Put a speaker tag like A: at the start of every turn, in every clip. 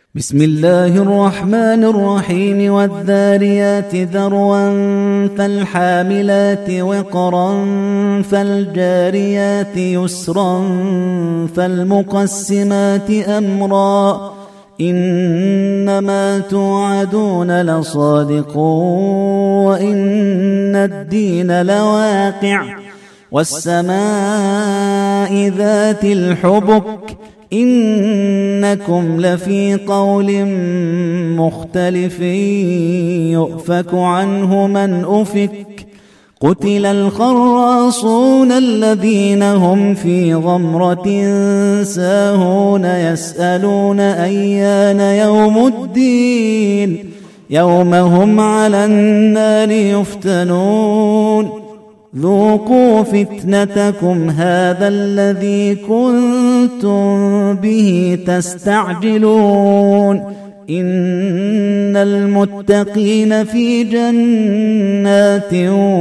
A: بسم الله الرحمن الرحيم والذاريات ذروا فالحاملات وقرا فالجاريات يسرا فالمقسمات أمرا إنما توعدون لصادق وإن الدين لواقع والسماء ذات الحبك إنكم لفي قول مختلف يؤفك عنه من أفك قتل الخراصون الذين هم في غمرة ساهون يسألون أيان يوم الدين يوم هم على النار يفتنون ذوقوا فتنتكم هذا الذي كنتم به تستعجلون إن المتقين في جنات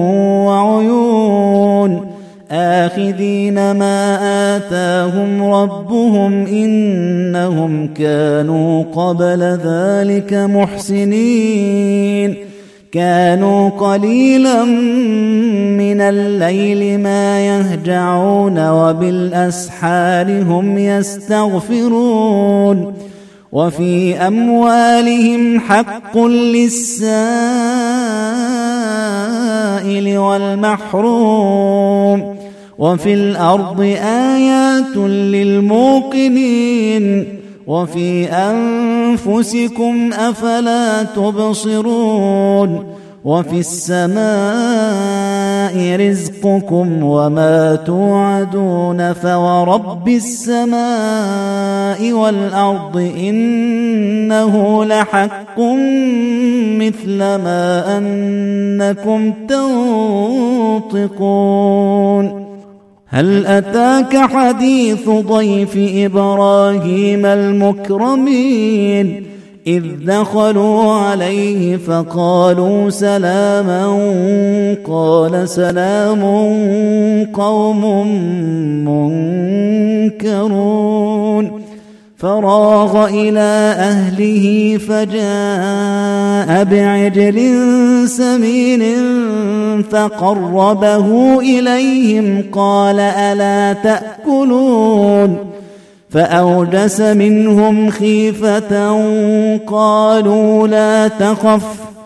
A: وعيون آخذين ما آتاهم ربهم إنهم كانوا قبل ذلك محسنين كانوا قليلا من الليل ما يهجعون وبالأسحار هم يستغفرون وفي أموالهم حق للسائل والمحروم وفي الأرض آيات للموقنين وفي أنفسكم أفلا تبصرون وفي السماء رزقكم وما توعدون فورب السماء والأرض إنه لحق مثل ما أنكم تنطقون هل أتاك حديث ضيف إبراهيم المكرمين إذ دخلوا عليه فقالوا سلاما قال سلام قوم منكرون فراغ إلى أهله فجاء بعجل سمين فقربه إليهم قال ألا تأكلون فأوجس منهم خيفة قالوا لا تخف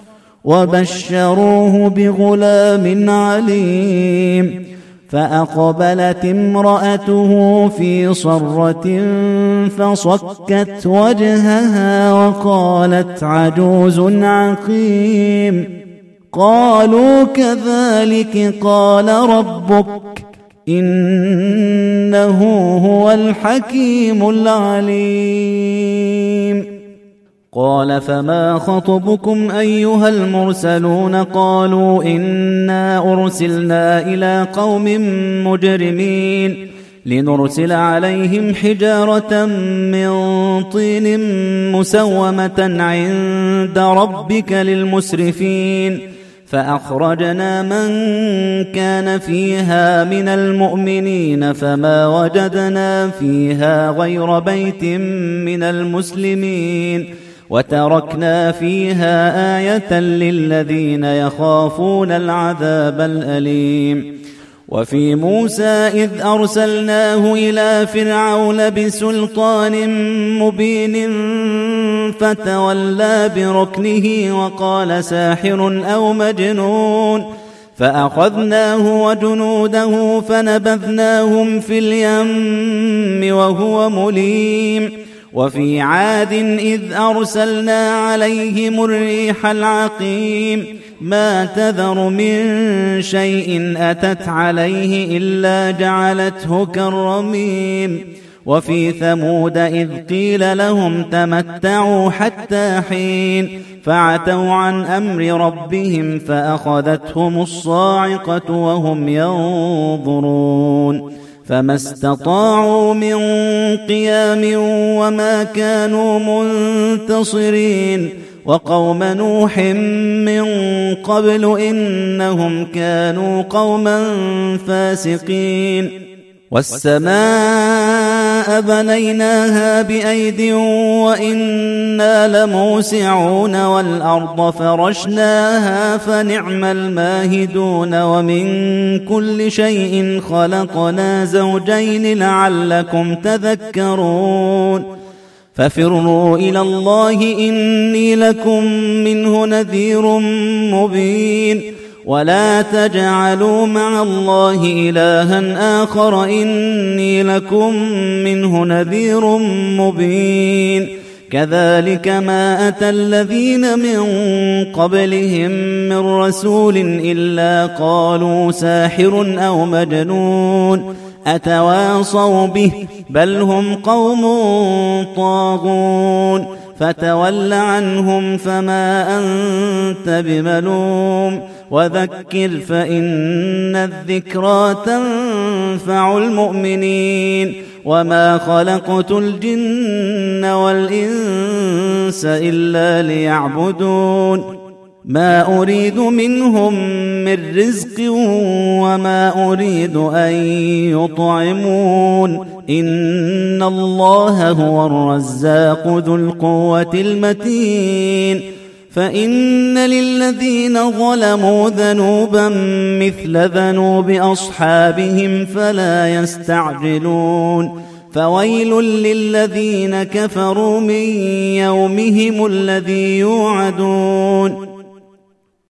A: وبشروه بغلام عليم فأقبلت امرأته في صرة فصكت وجهها وقالت عجوز عقيم قالوا كذلك قال ربك إنه هو الحكيم العليم قال فما خطبكم أيها المرسلون قالوا إنا أرسلنا إلى قوم مجرمين لنرسل عليهم حجارة من طين مسومة عند ربك للمسرفين فأخرجنا من كان فيها من المؤمنين فما وجدنا فيها غير بيت من المسلمين وتركنا فيها آية للذين يخافون العذاب الأليم وفي موسى إذ أرسلناه إلى فرعون بسلطان مبين فتولى بركنه وقال ساحر أو مجنون فأخذناه وجنوده فنبذناهم في اليم وهو مليم وفي عاد إذ أرسلنا عليهم الريح العقيم ما تذر من شيء أتت عليه إلا جعلته كالرميم وفي ثمود إذ قيل لهم تمتعوا حتى حين فعتوا عن أمر ربهم فأخذتهم الصاعقة وهم ينظرون فما استطاعوا من قيام وما كانوا منتصرين وقوم نوح من قبل إنهم كانوا قوما فاسقين والسماء السماء بنيناها بأيد وإنا لموسعون والأرض فرشناها فنعم الماهدون ومن كل شيء خلقنا زوجين لعلكم تذكرون ففروا إلى الله إني لكم منه نذير مبين ولا تجعلوا مع الله إلها آخر إني لكم منه نذير مبين كذلك ما أتى الذين من قبلهم من رسول إلا قالوا ساحر أو مجنون أتواصوا به بل هم قوم طاغون فتول عنهم فما أنت بملوم وذكر فإن الذكرى تنفع المؤمنين وما خلقت الجن والإنس إلا ليعبدون ما أريد منهم من رزق وما أريد أن يطعمون إن الله هو الرزاق ذو القوة المتين فإن للذين ظلموا ذنوبا مثل ذنوب أصحابهم فلا يستعجلون فويل للذين كفروا من يومهم الذي يوعدون